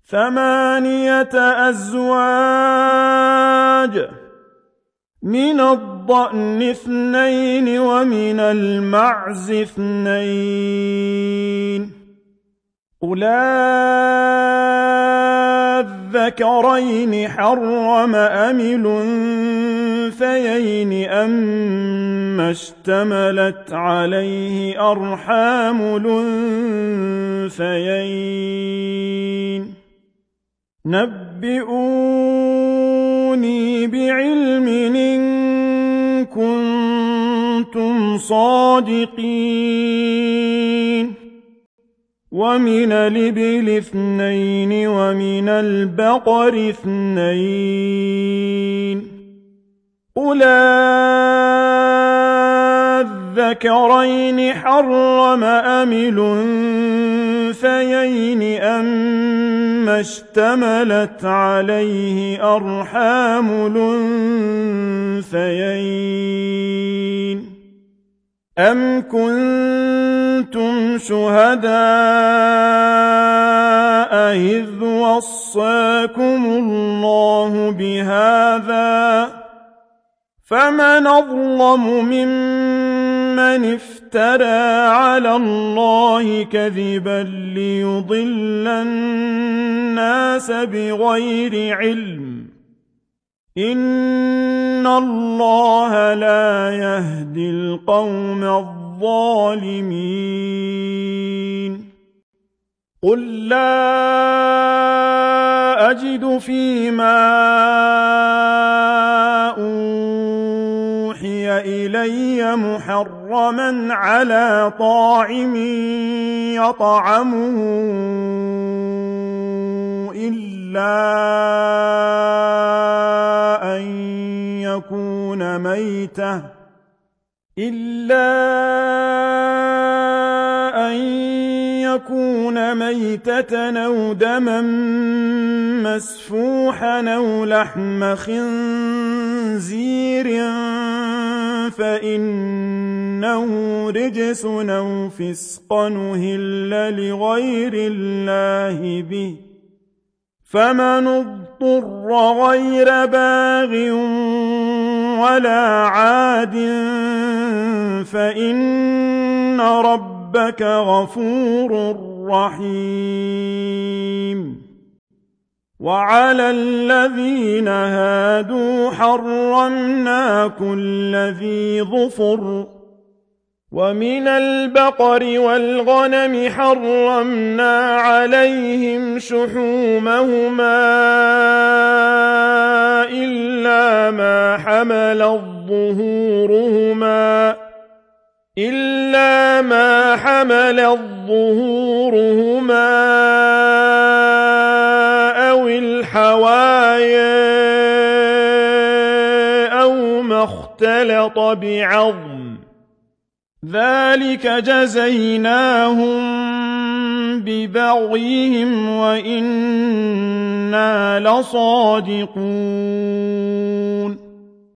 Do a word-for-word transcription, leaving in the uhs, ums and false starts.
ثمانية أزواج من الضأن اثنين ومن المعز اثنين قل الذكرين حرم أم الأنثيين أما اشتملت عليه أرحام الأنثيين نبئوني بعلم إن كنتم صادقين ومن الإبل اثنين ومن البقر اثنين قل الذكرين حرم أم الأنثيين أما اشتملت عليه أرحام الأنثيين أم كنتم شهداء إذ وصاكم الله بهذا فمن أظلم ممن افترى على الله كذبا ليضل الناس بغير علم إن الله لا يهدي القوم الظالمين قل لا أجد فيما أوحي إلي محرما على طاعم يطعمه إلا أن يكون ميتة إلا أن يكون ميتة أو دما مسفوحا أو لحم خنزير فإنه رجس أو فسقا أهل لغير الله به فمن اضطر غير باغ ولا عاد فإن ربك غفور رحيم وعلى الذين هادوا حرمنا كل ذي ظفر ومن البقر والغنم حرمنا عليهم شحومهما إلا ما حملت ظهورهما إلا ما حملت ظهورهما أو الحوايا أو ما اختلط بعظم ذلك جزيناهم ببغيهم وإنا لصادقون